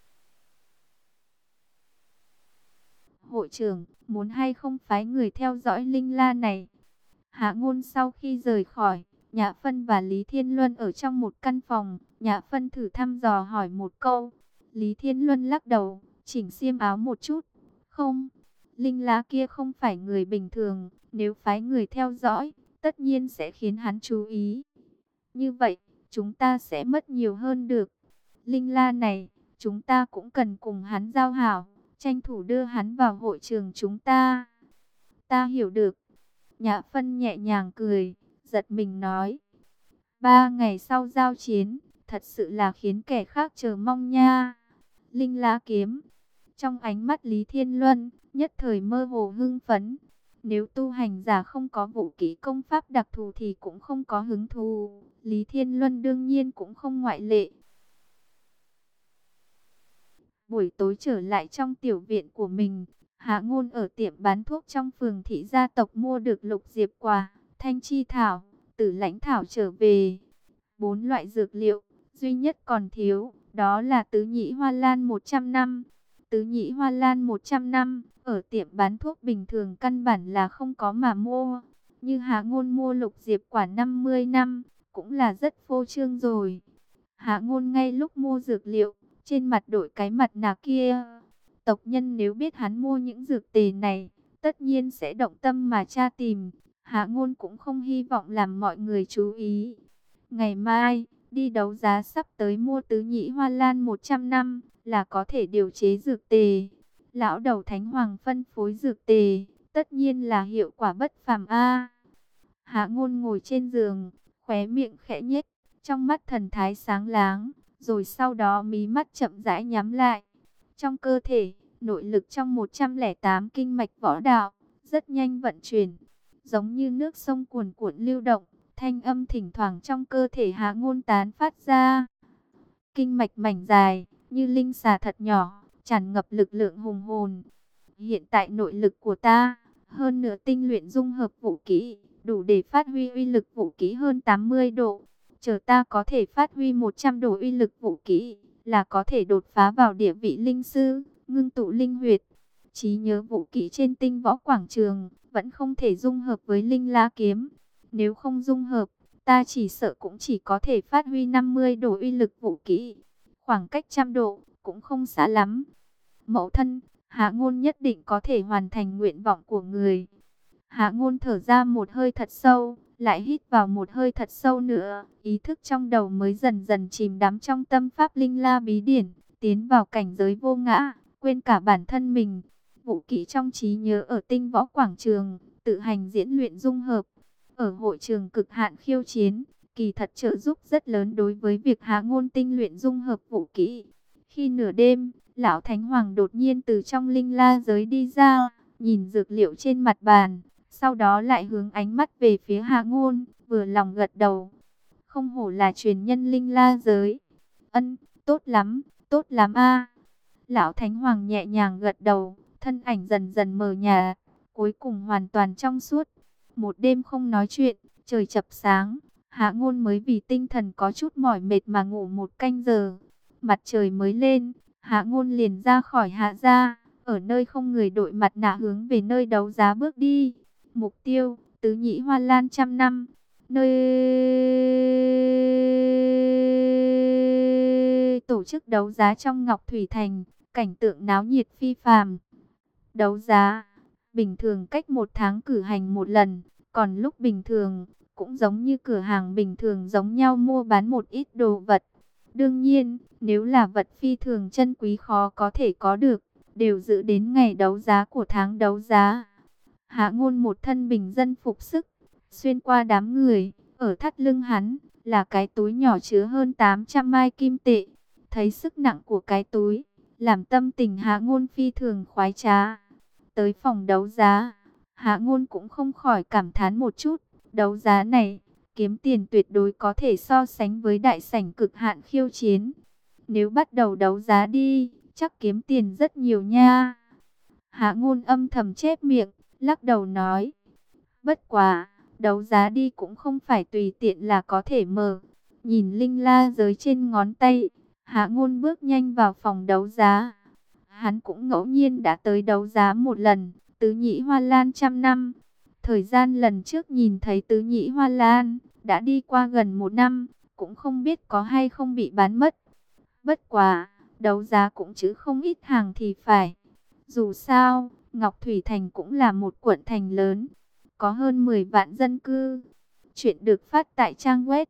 Speaker 1: Hội trưởng, muốn hay không phái người theo dõi Linh La này? Hạ Ngôn sau khi rời khỏi, Nhã Phân và Lý Thiên Luân ở trong một căn phòng. Nhã Phân thử thăm dò hỏi một câu. Lý Thiên Luân lắc đầu, chỉnh xiêm áo một chút. Không, Linh lá kia không phải người bình thường. Nếu phái người theo dõi, tất nhiên sẽ khiến hắn chú ý. Như vậy, chúng ta sẽ mất nhiều hơn được. Linh la này, chúng ta cũng cần cùng hắn giao hảo, tranh thủ đưa hắn vào hội trường chúng ta. Ta hiểu được. Nhã Phân nhẹ nhàng cười, giật mình nói. 3 ngày sau giao chiến, thật sự là khiến kẻ khác chờ mong nha. Linh lá kiếm. Trong ánh mắt Lý Thiên Luân, nhất thời mơ hồ hưng phấn. Nếu tu hành giả không có vũ kỹ công pháp đặc thù thì cũng không có hứng thú. Lý Thiên Luân đương nhiên cũng không ngoại lệ. Buổi tối trở lại trong tiểu viện của mình, Hạ Ngôn ở tiệm bán thuốc trong phường thị gia tộc mua được lục diệp quả, thanh chi thảo, tử lãnh thảo trở về. 4 loại dược liệu, duy nhất còn thiếu, đó là tứ nhĩ hoa lan 100 năm. Tứ nhĩ hoa lan 100 năm, ở tiệm bán thuốc bình thường căn bản là không có mà mua. Như Hạ Ngôn mua lục diệp quả 50 năm, cũng là rất phô trương rồi. Hạ Ngôn ngay lúc mua dược liệu, trên mặt đội cái mặt nạ kia. Tộc nhân nếu biết hắn mua những dược tề này, tất nhiên sẽ động tâm mà tra tìm. Hạ Ngôn cũng không hy vọng làm mọi người chú ý. Ngày mai, đi đấu giá sắp tới mua tứ nhĩ hoa lan 100 năm, là có thể điều chế dược tề. Lão đầu Thánh Hoàng phân phối dược tề, tất nhiên là hiệu quả bất phàm a. Hạ Ngôn ngồi trên giường, khóe miệng khẽ nhếch, trong mắt thần thái sáng láng, rồi sau đó mí mắt chậm rãi nhắm lại. Trong cơ thể, nội lực trong 108 kinh mạch võ đạo rất nhanh vận chuyển, giống như nước sông cuồn cuộn lưu động, thanh âm thỉnh thoảng trong cơ thể Hạ Ngôn tán phát ra. Kinh mạch mảnh dài, như linh xà thật nhỏ, tràn ngập lực lượng hùng hồn. Hiện tại nội lực của ta, hơn nửa tinh luyện dung hợp vũ kỹ, đủ để phát huy uy lực vũ kỹ hơn 80 độ. Chờ ta có thể phát huy 100 độ uy lực vũ kỹ, là có thể đột phá vào địa vị linh sư, ngưng tụ linh huyệt. Trí nhớ vũ kỹ trên tinh võ quảng trường, vẫn không thể dung hợp với linh lá kiếm. Nếu không dung hợp, ta chỉ sợ cũng chỉ có thể phát huy 50 độ uy lực vũ kỹ. Khoảng cách 100 độ, cũng không xa lắm. Mẫu thân, Hạ Ngôn nhất định có thể hoàn thành nguyện vọng của người. Hạ Ngôn thở ra một hơi thật sâu, lại hít vào một hơi thật sâu nữa. Ý thức trong đầu mới dần dần chìm đắm trong tâm pháp linh la bí điển, tiến vào cảnh giới vô ngã, quên cả bản thân mình. Vũ kỹ trong trí nhớ ở tinh võ quảng trường, tự hành diễn luyện dung hợp. Ở hội trường cực hạn khiêu chiến, kỳ thật trợ giúp rất lớn đối với việc Hạ Ngôn tinh luyện dung hợp vũ kỹ. Khi nửa đêm, Lão Thánh Hoàng đột nhiên từ trong linh la giới đi ra, nhìn dược liệu trên mặt bàn, sau đó lại hướng ánh mắt về phía Hạ Ngôn, vừa lòng gật đầu. Không hổ là truyền nhân linh la giới. Ân, tốt lắm a. Lão Thánh Hoàng nhẹ nhàng gật đầu, thân ảnh dần dần mờ nhạt, cuối cùng hoàn toàn trong suốt. Một đêm không nói chuyện, trời chập sáng, Hạ Ngôn mới vì tinh thần có chút mỏi mệt mà ngủ một canh giờ. Mặt trời mới lên, Hạ Ngôn liền ra khỏi Hạ gia, ở nơi không người đội mặt nạ hướng về nơi đấu giá bước đi. Mục tiêu, Tứ Nhĩ Hoa Lan trăm năm. Nơi tổ chức đấu giá trong Ngọc Thủy Thành, cảnh tượng náo nhiệt phi phàm. Đấu giá, bình thường cách 1 tháng cử hành một lần, còn lúc bình thường, cũng giống như cửa hàng bình thường giống nhau mua bán một ít đồ vật. Đương nhiên, nếu là vật phi thường chân quý khó có thể có được, đều giữ đến ngày đấu giá của tháng đấu giá. Hạ Ngôn một thân bình dân phục sức, xuyên qua đám người, ở thắt lưng hắn là cái túi nhỏ chứa hơn 800 mai kim tệ. Thấy sức nặng của cái túi, làm tâm tình Hạ Ngôn phi thường khoái trá. Tới phòng đấu giá, Hạ Ngôn cũng không khỏi cảm thán một chút, đấu giá này, kiếm tiền tuyệt đối có thể so sánh với đại sảnh cực hạn khiêu chiến. Nếu bắt đầu đấu giá đi, chắc kiếm tiền rất nhiều nha. Hạ Ngôn âm thầm chép miệng, lắc đầu nói, bất quá, đấu giá đi cũng không phải tùy tiện là có thể mở. Nhìn linh la giới trên ngón tay, Hạ Ngôn bước nhanh vào phòng đấu giá. Hắn cũng ngẫu nhiên đã tới đấu giá một lần, Tứ Nhĩ Hoa Lan trăm năm. Thời gian lần trước nhìn thấy Tứ Nhĩ Hoa Lan, đã đi qua gần 1 năm, cũng không biết có hay không bị bán mất. Bất quá, đấu giá cũng chứ không ít hàng thì phải. Dù sao, Ngọc Thủy Thành cũng là một quận thành lớn, có hơn 10 vạn dân cư. Chuyện được phát tại trang web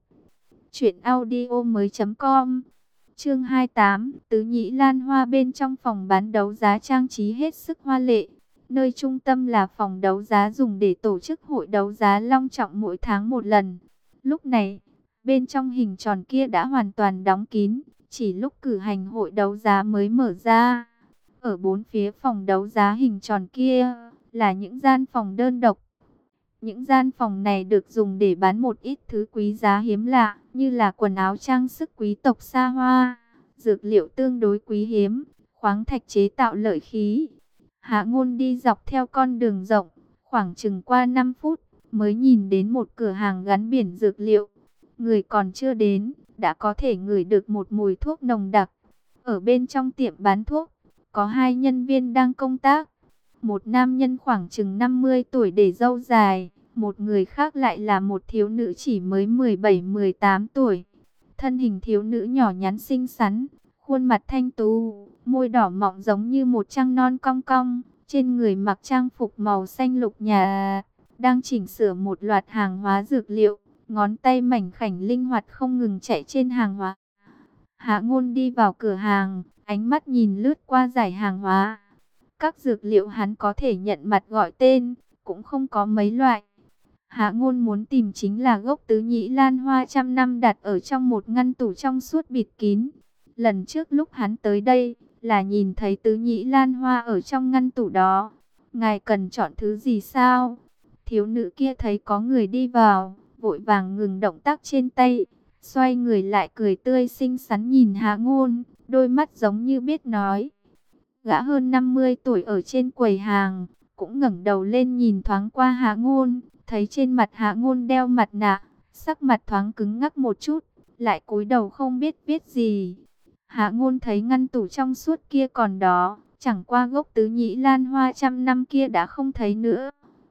Speaker 1: truyệnaudiomoi.com. Chương 28, Tứ Nhĩ Lan Hoa. Bên trong phòng bán đấu giá trang trí hết sức hoa lệ. Nơi trung tâm là phòng đấu giá dùng để tổ chức hội đấu giá long trọng mỗi tháng một lần. Lúc này, bên trong hình tròn kia đã hoàn toàn đóng kín, chỉ lúc cử hành hội đấu giá mới mở ra. Ở bốn phía phòng đấu giá hình tròn kia là những gian phòng đơn độc. Những gian phòng này được dùng để bán một ít thứ quý giá hiếm lạ, như là quần áo trang sức quý tộc xa hoa, dược liệu tương đối quý hiếm, khoáng thạch chế tạo lợi khí. Hạ Ngôn đi dọc theo con đường rộng, khoảng chừng qua 5 phút, mới nhìn đến một cửa hàng gắn biển dược liệu. Người còn chưa đến, đã có thể ngửi được một mùi thuốc nồng đặc. Ở bên trong tiệm bán thuốc, có 2 nhân viên đang công tác. Một nam nhân khoảng chừng 50 tuổi để râu dài, một người khác lại là một thiếu nữ chỉ mới 17-18 tuổi. Thân hình thiếu nữ nhỏ nhắn xinh xắn, khuôn mặt thanh tú, môi đỏ mọng giống như một trăng non cong cong, trên người mặc trang phục màu xanh lục nhạt, đang chỉnh sửa một loạt hàng hóa dược liệu, ngón tay mảnh khảnh linh hoạt không ngừng chạy trên hàng hóa. Hạ Ngôn đi vào cửa hàng, ánh mắt nhìn lướt qua dải hàng hóa. Các dược liệu hắn có thể nhận mặt gọi tên, cũng không có mấy loại. Hạ Ngôn muốn tìm chính là gốc Tứ Nhĩ Lan Hoa trăm năm đặt ở trong một ngăn tủ trong suốt bịt kín. Lần trước lúc hắn tới đây, là nhìn thấy Tứ Nhĩ Lan Hoa ở trong ngăn tủ đó. Ngài cần chọn thứ gì sao? Thiếu nữ kia thấy có người đi vào, vội vàng ngừng động tác trên tay, xoay người lại cười tươi xinh xắn nhìn Hạ Ngôn, đôi mắt giống như biết nói. Gã hơn 50 tuổi ở trên quầy hàng, cũng ngẩng đầu lên nhìn thoáng qua Hạ Ngôn, thấy trên mặt Hạ Ngôn đeo mặt nạ, sắc mặt thoáng cứng ngắc một chút, lại cúi đầu không biết viết gì. Hạ Ngôn thấy ngăn tủ trong suốt kia còn đó, chẳng qua gốc Tứ Nhĩ Lan Hoa trăm năm kia đã không thấy nữa.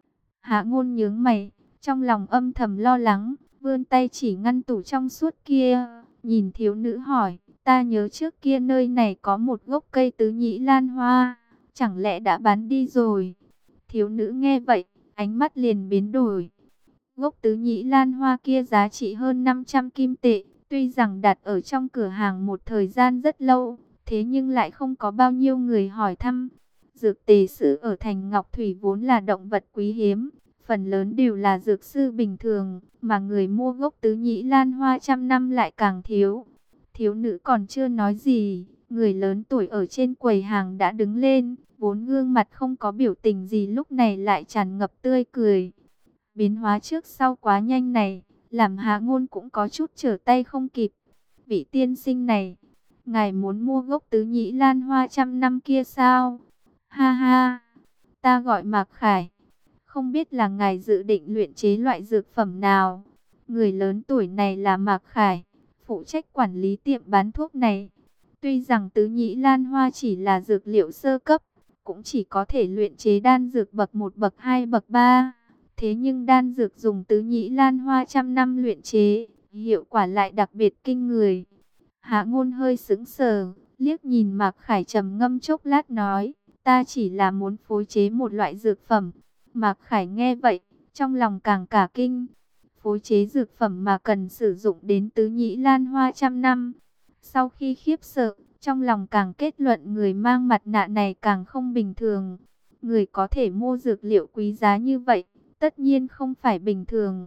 Speaker 1: Hạ Ngôn nhướng mày, trong lòng âm thầm lo lắng, vươn tay chỉ ngăn tủ trong suốt kia, nhìn thiếu nữ hỏi, ta nhớ trước kia nơi này có một gốc cây Tứ Nhĩ Lan Hoa, chẳng lẽ đã bán đi rồi? Thiếu nữ nghe vậy, ánh mắt liền biến đổi. Gốc Tứ Nhĩ Lan Hoa kia giá trị hơn 500 kim tệ, tuy rằng đặt ở trong cửa hàng một thời gian rất lâu, thế nhưng lại không có bao nhiêu người hỏi thăm. Dược tề sư ở thành Ngọc Thủy vốn là động vật quý hiếm, phần lớn đều là dược sư bình thường, mà người mua gốc tứ nhĩ lan hoa trăm năm lại càng thiếu. Thiếu nữ còn chưa nói gì, người lớn tuổi ở trên quầy hàng đã đứng lên, vốn gương mặt không có biểu tình gì lúc này lại tràn ngập tươi cười. Biến hóa trước sau quá nhanh này, làm Hạ Ngôn cũng có chút trở tay không kịp. Vị tiên sinh này, ngài muốn mua gốc tứ nhĩ lan hoa trăm năm kia sao? Ha ha, ta gọi Mạc Khải. Không biết là ngài dự định luyện chế loại dược phẩm nào? Người lớn tuổi này là Mạc Khải, phụ trách quản lý tiệm bán thuốc này. Tuy rằng tứ nhĩ lan hoa chỉ là dược liệu sơ cấp, cũng chỉ có thể luyện chế đan dược bậc 1, bậc 2, bậc 3. Thế nhưng đan dược dùng tứ nhĩ lan hoa trăm năm luyện chế, hiệu quả lại đặc biệt kinh người. Hạ Ngôn hơi sững sờ, liếc nhìn Mạc Khải trầm ngâm chốc lát nói, ta chỉ là muốn phối chế một loại dược phẩm. Mạc Khải nghe vậy, trong lòng càng cả kinh. Phối chế dược phẩm mà cần sử dụng đến tứ nhĩ lan hoa trăm năm. Sau khi khiếp sợ, trong lòng càng kết luận người mang mặt nạ này càng không bình thường. Người có thể mua dược liệu quý giá như vậy, tất nhiên không phải bình thường.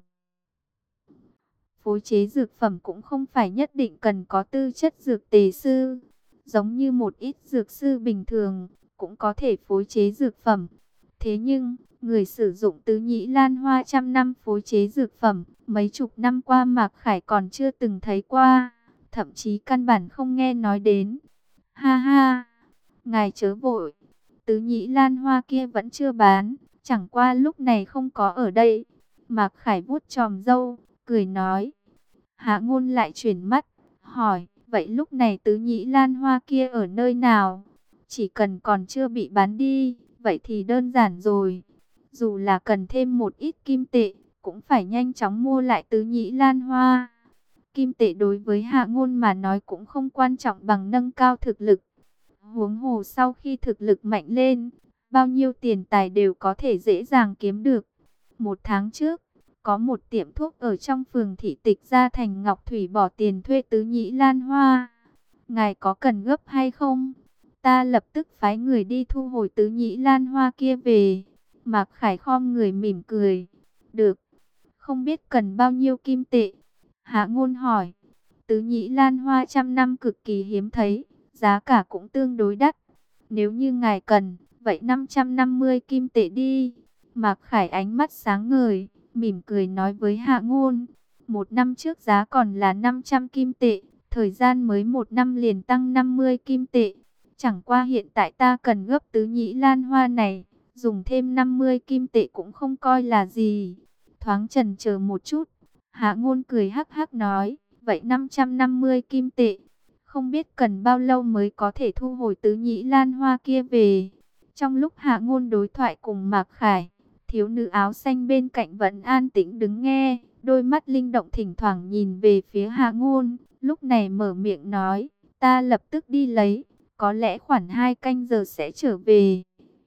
Speaker 1: Phối chế dược phẩm cũng không phải nhất định cần có tư chất dược tề sư. Giống như một ít dược sư bình thường, cũng có thể phối chế dược phẩm. Thế nhưng, người sử dụng tứ nhĩ lan hoa trăm năm phối chế dược phẩm, mấy chục năm qua Mạc Khải còn chưa từng thấy qua, thậm chí căn bản không nghe nói đến. Ha ha, ngài chớ vội, tứ nhĩ lan hoa kia vẫn chưa bán, chẳng qua lúc này không có ở đây. Mạc Khải vuốt chòm râu, cười nói. Hạ Ngôn lại chuyển mắt, hỏi, vậy lúc này tứ nhĩ lan hoa kia ở nơi nào? Chỉ cần còn chưa bị bán đi, vậy thì đơn giản rồi. Dù là cần thêm một ít kim tệ, cũng phải nhanh chóng mua lại tứ nhĩ lan hoa. Kim tệ đối với Hạ Ngôn mà nói cũng không quan trọng bằng nâng cao thực lực. Huống hồ sau khi thực lực mạnh lên, bao nhiêu tiền tài đều có thể dễ dàng kiếm được. Một tháng trước, có một tiệm thuốc ở trong phường thị tịch ra thành Ngọc Thủy bỏ tiền thuê tứ nhĩ lan hoa. Ngài có cần gấp hay không? Ta lập tức phái người đi thu hồi tứ nhĩ lan hoa kia về. Mạc Khải khom người mỉm cười. Được. Không biết cần bao nhiêu kim tệ? Hạ Ngôn hỏi. Tứ nhĩ lan hoa trăm năm cực kỳ hiếm thấy, giá cả cũng tương đối đắt. Nếu như ngài cần, vậy 550 kim tệ đi. Mạc Khải ánh mắt sáng ngời, mỉm cười nói với Hạ Ngôn. Một năm trước giá còn là 500 kim tệ, thời gian mới một năm liền tăng 50 kim tệ. Chẳng qua hiện tại ta cần gấp tứ nhĩ lan hoa này, dùng thêm 50 kim tệ cũng không coi là gì. Thoáng chần chờ một chút, Hạ Ngôn cười hắc hắc nói, vậy 550 kim tệ, không biết cần bao lâu mới có thể thu hồi tứ nhĩ lan hoa kia về. Trong lúc Hạ Ngôn đối thoại cùng Mạc Khải, thiếu nữ áo xanh bên cạnh vẫn an tĩnh đứng nghe, đôi mắt linh động thỉnh thoảng nhìn về phía Hạ Ngôn, lúc này mở miệng nói, ta lập tức đi lấy, có lẽ khoảng 2 canh giờ sẽ trở về.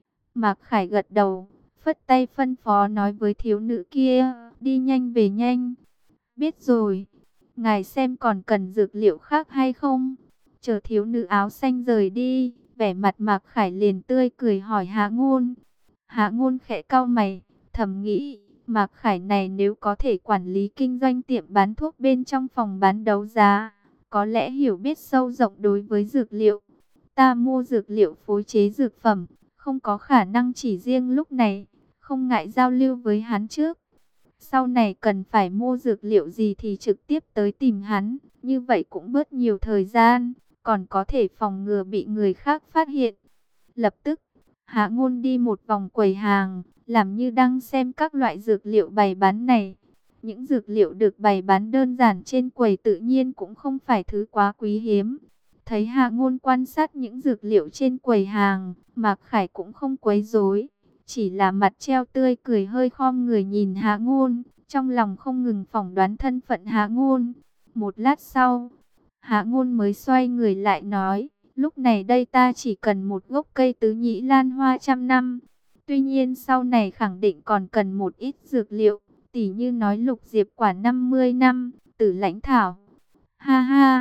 Speaker 1: Mạc Khải gật đầu, phất tay phân phó nói với thiếu nữ kia, đi nhanh về nhanh. Biết rồi, ngài xem còn cần dược liệu khác hay không? Chờ thiếu nữ áo xanh rời đi, vẻ mặt Mạc Khải liền tươi cười hỏi Hạ Ngôn. Hạ Ngôn khẽ cau mày, thầm nghĩ, Mạc Khải này nếu có thể quản lý kinh doanh tiệm bán thuốc bên trong phòng bán đấu giá, có lẽ hiểu biết sâu rộng đối với dược liệu. Ta mua dược liệu phối chế dược phẩm, không có khả năng chỉ riêng lúc này, không ngại giao lưu với hắn trước. Sau này cần phải mua dược liệu gì thì trực tiếp tới tìm hắn, như vậy cũng bớt nhiều thời gian, còn có thể phòng ngừa bị người khác phát hiện. Lập tức, Hạ Ngôn đi một vòng quầy hàng, làm như đang xem các loại dược liệu bày bán này. Những dược liệu được bày bán đơn giản trên quầy tự nhiên cũng không phải thứ quá quý hiếm. Thấy Hạ Ngôn quan sát những dược liệu trên quầy hàng, Mạc Khải cũng không quấy rối, chỉ là mặt treo tươi cười hơi khom người nhìn Hạ Ngôn, trong lòng không ngừng phỏng đoán thân phận Hạ Ngôn. Một lát sau, Hạ Ngôn mới xoay người lại nói, lúc này đây ta chỉ cần một gốc cây tứ nhĩ lan hoa trăm năm. Tuy nhiên sau này khẳng định còn cần một ít dược liệu, tỉ như nói lục diệp quả 50 năm, tử lãnh thảo. Ha ha,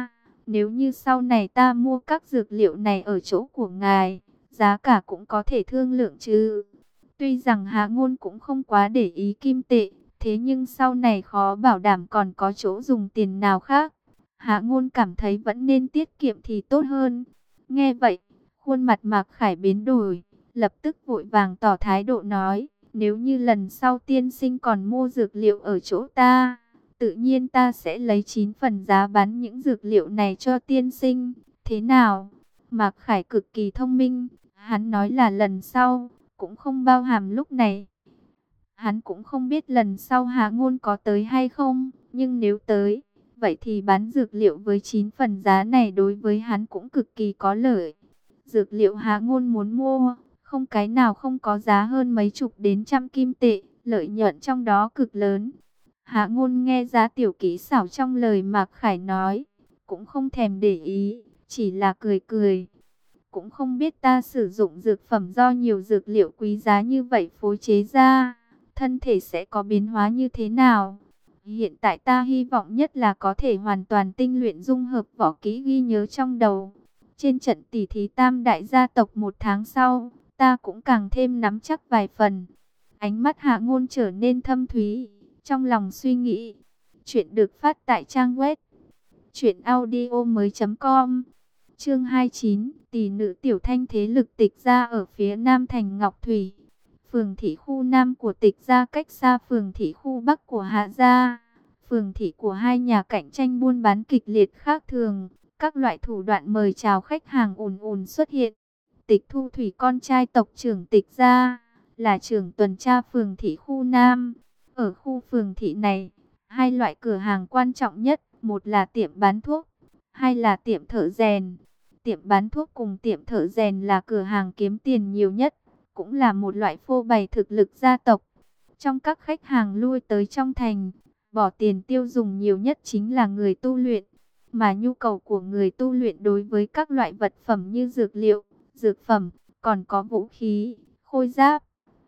Speaker 1: Nếu như sau này ta mua các dược liệu này ở chỗ của ngài, giá cả cũng có thể thương lượng chứ. Tuy rằng Hạ Ngôn cũng không quá để ý kim tệ, thế nhưng sau này khó bảo đảm còn có chỗ dùng tiền nào khác. Hạ Ngôn cảm thấy vẫn nên tiết kiệm thì tốt hơn. Nghe vậy, khuôn mặt Mạc Khải biến đổi, lập tức vội vàng tỏ thái độ nói, nếu như lần sau tiên sinh còn mua dược liệu ở chỗ ta, tự nhiên ta sẽ lấy 9 phần giá bán những dược liệu này cho tiên sinh. Thế nào? Mạc Khải cực kỳ thông minh, hắn nói là lần sau, cũng không bao hàm lúc này. Hắn cũng không biết lần sau Hạ Ngôn có tới hay không, nhưng nếu tới, vậy thì bán dược liệu với 9 phần giá này đối với hắn cũng cực kỳ có lợi. Dược liệu Hạ Ngôn muốn mua, không cái nào không có giá hơn mấy chục đến trăm kim tệ, lợi nhuận trong đó cực lớn. Hạ Ngôn nghe ra tiểu kỹ xảo trong lời Mạc Khải nói, cũng không thèm để ý, chỉ là cười cười. Cũng không biết ta sử dụng dược phẩm do nhiều dược liệu quý giá như vậy phối chế ra, thân thể sẽ có biến hóa như thế nào. Hiện tại ta hy vọng nhất là có thể hoàn toàn tinh luyện dung hợp võ kỹ ghi nhớ trong đầu. Trên trận tỷ thí tam đại gia tộc 1 tháng sau, ta cũng càng thêm nắm chắc vài phần. Ánh mắt Hạ Ngôn trở nên thâm thúy, trong lòng suy nghĩ. Chuyện được phát tại trang web truyệnaudiomoi.com. Chương 29, tỷ nữ tiểu thanh thế lực Tịch gia ở phía nam thành Ngọc Thủy. Phường thị khu nam của Tịch gia cách xa phường thị khu bắc của Hạ gia. Phường thị của hai nhà cạnh tranh buôn bán kịch liệt khác thường, các loại thủ đoạn mời chào khách hàng ùn ùn xuất hiện. Tịch Thu Thủy con trai tộc trưởng Tịch gia, là trưởng tuần tra phường thị khu nam. Ở khu phường thị này, hai loại cửa hàng quan trọng nhất, một là tiệm bán thuốc, hai là tiệm thợ rèn. Tiệm bán thuốc cùng tiệm thợ rèn là cửa hàng kiếm tiền nhiều nhất, cũng là một loại phô bày thực lực gia tộc. Trong các khách hàng lui tới trong thành, bỏ tiền tiêu dùng nhiều nhất chính là người tu luyện. Mà nhu cầu của người tu luyện đối với các loại vật phẩm như dược liệu, dược phẩm, còn có vũ khí, khôi giáp,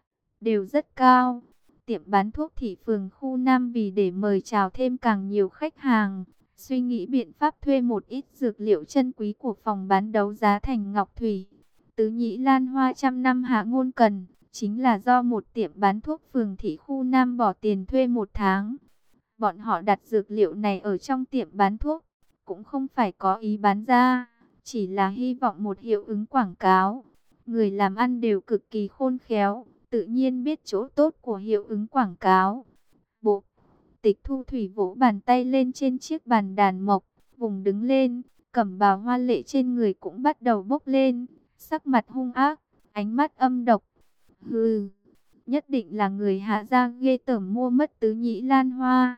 Speaker 1: đều rất cao. Tiệm bán thuốc thị phường khu Nam vì để mời chào thêm càng nhiều khách hàng, suy nghĩ biện pháp thuê một ít dược liệu chân quý của phòng bán đấu giá thành Ngọc Thủy. Tứ nhĩ lan hoa trăm năm Hạ Ngôn cần, chính là do một tiệm bán thuốc phường thị khu Nam bỏ tiền thuê 1 tháng. Bọn họ đặt dược liệu này ở trong tiệm bán thuốc, cũng không phải có ý bán ra, chỉ là hy vọng một hiệu ứng quảng cáo. Người làm ăn đều cực kỳ khôn khéo, tự nhiên biết chỗ tốt của hiệu ứng quảng cáo. Bộ Tịch Thu Thủy vỗ bàn tay lên trên chiếc bàn đàn mộc, vùng đứng lên, cẩm bào hoa lệ trên người cũng bắt đầu bốc lên, sắc mặt hung ác, ánh mắt âm độc. Hừ, nhất định là người Hạ gia ghê tởm mua mất tứ nhĩ lan hoa.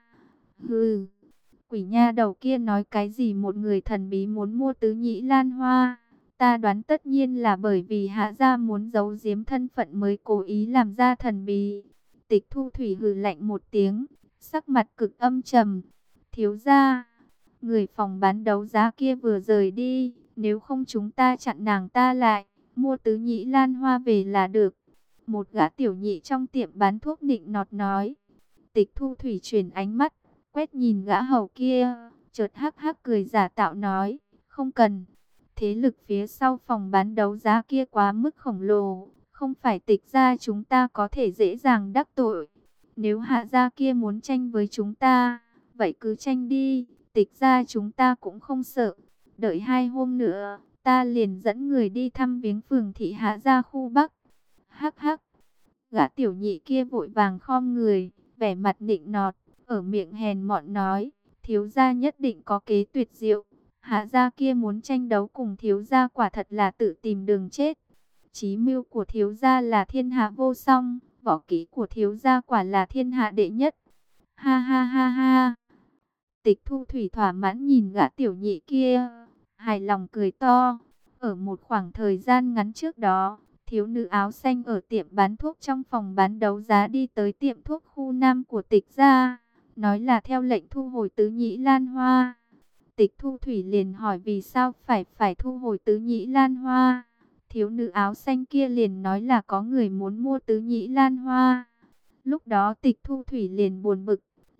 Speaker 1: Hừ, quỷ nha đầu kia nói cái gì một người thần bí muốn mua tứ nhĩ lan hoa. Ta đoán tất nhiên là bởi vì Hạ gia muốn giấu giếm thân phận mới cố ý làm ra thần bí. Tịch Thu Thủy hừ lạnh một tiếng, sắc mặt cực âm trầm. Thiếu gia, người phòng bán đấu giá kia vừa rời đi, nếu không chúng ta chặn nàng ta lại, mua tứ nhĩ lan hoa về là được. Một gã tiểu nhị trong tiệm bán thuốc nịnh nọt nói. Tịch Thu Thủy chuyển ánh mắt, quét nhìn gã hầu kia, chợt hắc hắc cười giả tạo nói, không cần. Thế lực phía sau phòng bán đấu giá kia quá mức khổng lồ, không phải Tịch gia chúng ta có thể dễ dàng đắc tội. Nếu Hạ gia kia muốn tranh với chúng ta, vậy cứ tranh đi, Tịch gia chúng ta cũng không sợ. Đợi 2 hôm nữa, ta liền dẫn người đi thăm viếng phường thị Hạ gia khu Bắc. Hắc hắc, gã tiểu nhị kia vội vàng khom người, vẻ mặt nịnh nọt, ở miệng hèn mọn nói, thiếu gia nhất định có kế tuyệt diệu. Hạ gia kia muốn tranh đấu cùng thiếu gia quả thật là tự tìm đường chết. Chí mưu của thiếu gia là thiên hạ vô song, võ kỹ của thiếu gia quả là thiên hạ đệ nhất. Ha ha ha ha. Tịch Thu Thủy thỏa mãn nhìn gã tiểu nhị kia, hài lòng cười to. Ở một khoảng thời gian ngắn trước đó, thiếu nữ áo xanh ở tiệm bán thuốc trong phòng bán đấu giá đi tới tiệm thuốc khu Nam của Tịch gia, nói là theo lệnh thu hồi tứ nhĩ lan hoa. Tịch Thu Thủy liền hỏi vì sao phải thu hồi tứ nhĩ lan hoa. Thiếu nữ áo xanh kia liền nói là có người muốn mua tứ nhĩ lan hoa. Lúc đó Tịch Thu Thủy liền buồn bực,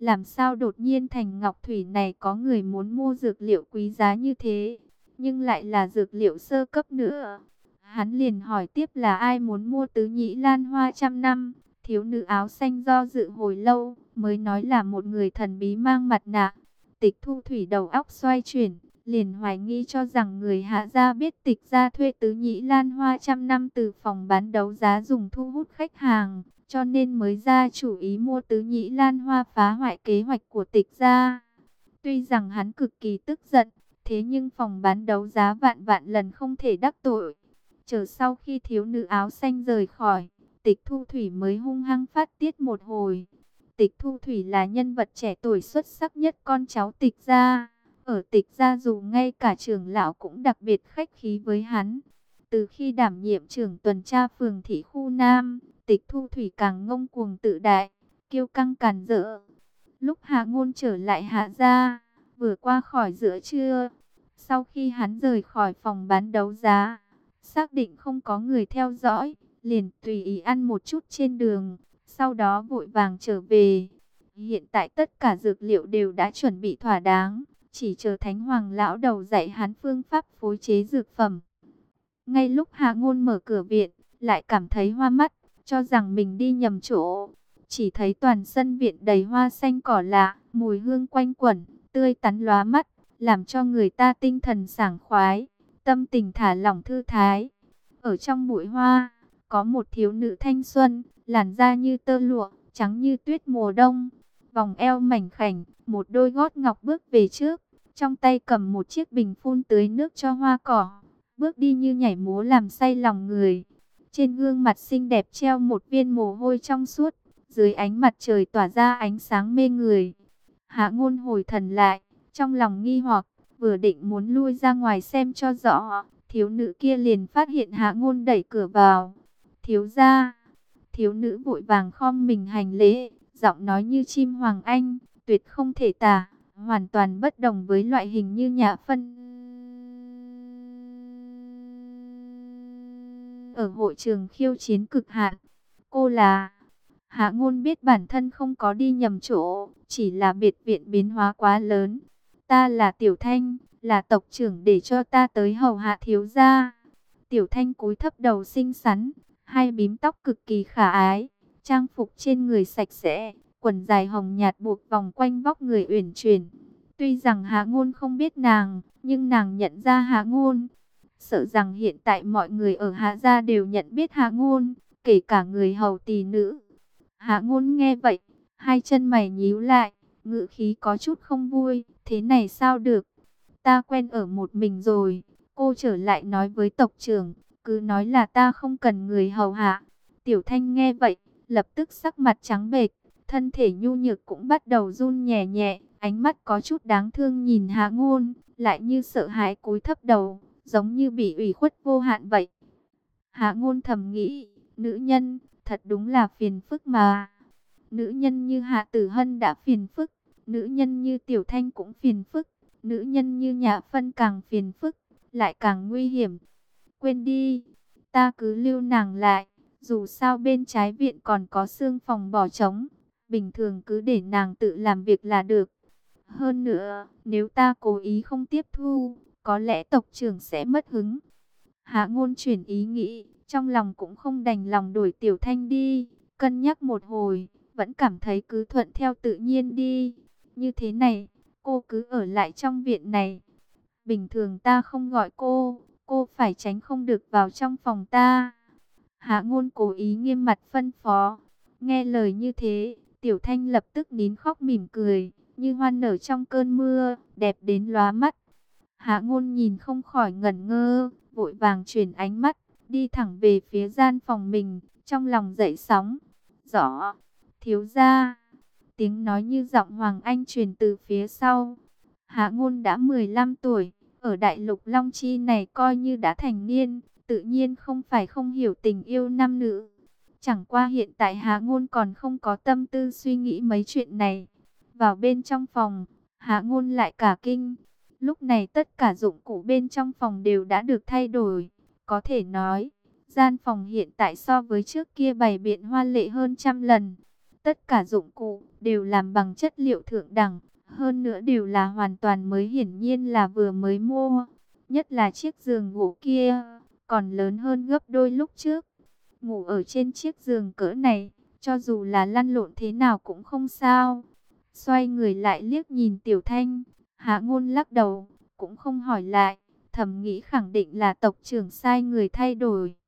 Speaker 1: làm sao đột nhiên thành ngọc thủy này có người muốn mua dược liệu quý giá như thế, nhưng lại là dược liệu sơ cấp nữa. Hắn liền hỏi tiếp là ai muốn mua tứ nhĩ lan hoa trăm năm. Thiếu nữ áo xanh do dự hồi lâu, mới nói là một người thần bí mang mặt nạ. Tịch Thu Thủy đầu óc xoay chuyển, liền hoài nghi cho rằng người Hạ gia biết Tịch gia thuê tứ nhĩ lan hoa trăm năm từ phòng bán đấu giá dùng thu hút khách hàng, cho nên mới ra chủ ý mua tứ nhĩ lan hoa phá hoại kế hoạch của Tịch gia. Tuy rằng hắn cực kỳ tức giận, thế nhưng phòng bán đấu giá vạn vạn lần không thể đắc tội. Chờ sau khi thiếu nữ áo xanh rời khỏi, Tịch Thu Thủy mới hung hăng phát tiết một hồi. Tịch Thu Thủy là nhân vật trẻ tuổi xuất sắc nhất con cháu Tịch gia. Ở Tịch gia dù ngay cả trưởng lão cũng đặc biệt khách khí với hắn. Từ khi đảm nhiệm trưởng tuần tra phường thị khu Nam, Tịch Thu Thủy càng ngông cuồng tự đại, kiêu căng càn rỡ. Lúc Hạ Ngôn trở lại Hạ gia, vừa qua khỏi giữa trưa, sau khi hắn rời khỏi phòng bán đấu giá, xác định không có người theo dõi, liền tùy ý ăn một chút trên đường, sau đó vội vàng trở về. Hiện tại tất cả dược liệu đều đã chuẩn bị thỏa đáng, chỉ chờ Thánh Hoàng lão đầu dạy hắn phương pháp phối chế dược phẩm. Ngay lúc Hạ Ngôn mở cửa viện, lại cảm thấy hoa mắt, cho rằng mình đi nhầm chỗ. Chỉ thấy toàn sân viện đầy hoa xanh cỏ lạ, mùi hương quanh quẩn, tươi tắn lóa mắt, làm cho người ta tinh thần sảng khoái, tâm tình thả lỏng thư thái. Ở trong bụi hoa, có một thiếu nữ thanh xuân, làn da như tơ lụa, trắng như tuyết mùa đông, vòng eo mảnh khảnh, một đôi gót ngọc bước về trước, trong tay cầm một chiếc bình phun tưới nước cho hoa cỏ, bước đi như nhảy múa làm say lòng người. Trên gương mặt xinh đẹp treo một viên mồ hôi trong suốt, dưới ánh mặt trời tỏa ra ánh sáng mê người. Hạ Ngôn hồi thần lại, trong lòng nghi hoặc, vừa định muốn lui ra ngoài xem cho rõ, thiếu nữ kia liền phát hiện Hạ Ngôn đẩy cửa vào. Thiếu gia. Thiếu nữ vội vàng khom mình hành lễ, giọng nói như chim hoàng anh, tuyệt không thể tả, hoàn toàn bất đồng với loại hình như Nhã Phân ở hội trường khiêu chiến cực hạn. Cô là... Hạ Ngôn biết bản thân không có đi nhầm chỗ, chỉ là biệt viện biến hóa quá lớn. Ta là Tiểu Thanh, là tộc trưởng để cho ta tới hầu hạ thiếu gia. Tiểu Thanh cúi thấp đầu xinh xắn, hai bím tóc cực kỳ khả ái, trang phục trên người sạch sẽ, quần dài hồng nhạt buộc vòng quanh vóc người uyển chuyển. Tuy rằng Hạ Ngôn không biết nàng, nhưng nàng nhận ra Hạ Ngôn. Sợ rằng hiện tại mọi người ở Hạ gia đều nhận biết Hạ Ngôn, kể cả người hầu tỳ nữ. Hạ Ngôn nghe vậy, hai chân mày nhíu lại, ngữ khí có chút không vui, thế này sao được? Ta quen ở một mình rồi. Cô trở lại nói với tộc trưởng, cứ nói là ta không cần người hầu hạ. Tiểu Thanh nghe vậy, lập tức sắc mặt trắng bệch, thân thể nhu nhược cũng bắt đầu run nhẹ nhẹ, ánh mắt có chút đáng thương nhìn Hạ Ngôn, lại như sợ hãi cúi thấp đầu, giống như bị ủy khuất vô hạn vậy. Hạ Ngôn thầm nghĩ, nữ nhân, thật đúng là phiền phức mà. Nữ nhân như Hạ Tử Hân đã phiền phức, nữ nhân như Tiểu Thanh cũng phiền phức, nữ nhân như Nhã Phân càng phiền phức, lại càng nguy hiểm. Quên đi, ta cứ lưu nàng lại, dù sao bên trái viện còn có xương phòng bỏ trống, bình thường cứ để nàng tự làm việc là được. Hơn nữa, nếu ta cố ý không tiếp thu, có lẽ tộc trưởng sẽ mất hứng. Hạ Ngôn chuyển ý nghĩ, trong lòng cũng không đành lòng đổi Tiểu Thanh đi, cân nhắc một hồi, vẫn cảm thấy cứ thuận theo tự nhiên đi. Như thế này, cô cứ ở lại trong viện này. Bình thường ta không gọi cô phải tránh không được vào trong phòng ta. Hạ Ngôn cố ý nghiêm mặt phân phó. Nghe lời như thế, Tiểu Thanh lập tức nín khóc mỉm cười, như hoa nở trong cơn mưa, đẹp đến lóa mắt. Hạ Ngôn nhìn không khỏi ngẩn ngơ, vội vàng chuyển ánh mắt, đi thẳng về phía gian phòng mình, trong lòng dậy sóng. Rõ, thiếu gia. Tiếng nói như giọng Hoàng Anh truyền từ phía sau. Hạ Ngôn đã 15 tuổi, ở đại lục Long Chi này coi như đã thành niên, tự nhiên không phải không hiểu tình yêu nam nữ. Chẳng qua hiện tại Hạ Ngôn còn không có tâm tư suy nghĩ mấy chuyện này. Vào bên trong phòng, Hạ Ngôn lại cả kinh. Lúc này tất cả dụng cụ bên trong phòng đều đã được thay đổi. Có thể nói, gian phòng hiện tại so với trước kia bày biện hoa lệ hơn trăm lần. Tất cả dụng cụ đều làm bằng chất liệu thượng đẳng, hơn nữa đều là hoàn toàn mới, hiển nhiên là vừa mới mua. Nhất là chiếc giường gỗ kia, còn lớn hơn gấp đôi lúc trước. Ngủ ở trên chiếc giường cỡ này, cho dù là lăn lộn thế nào cũng không sao. Xoay người lại liếc nhìn Tiểu Thanh, Hạ Ngôn lắc đầu, cũng không hỏi lại, thầm nghĩ khẳng định là tộc trưởng sai người thay đổi.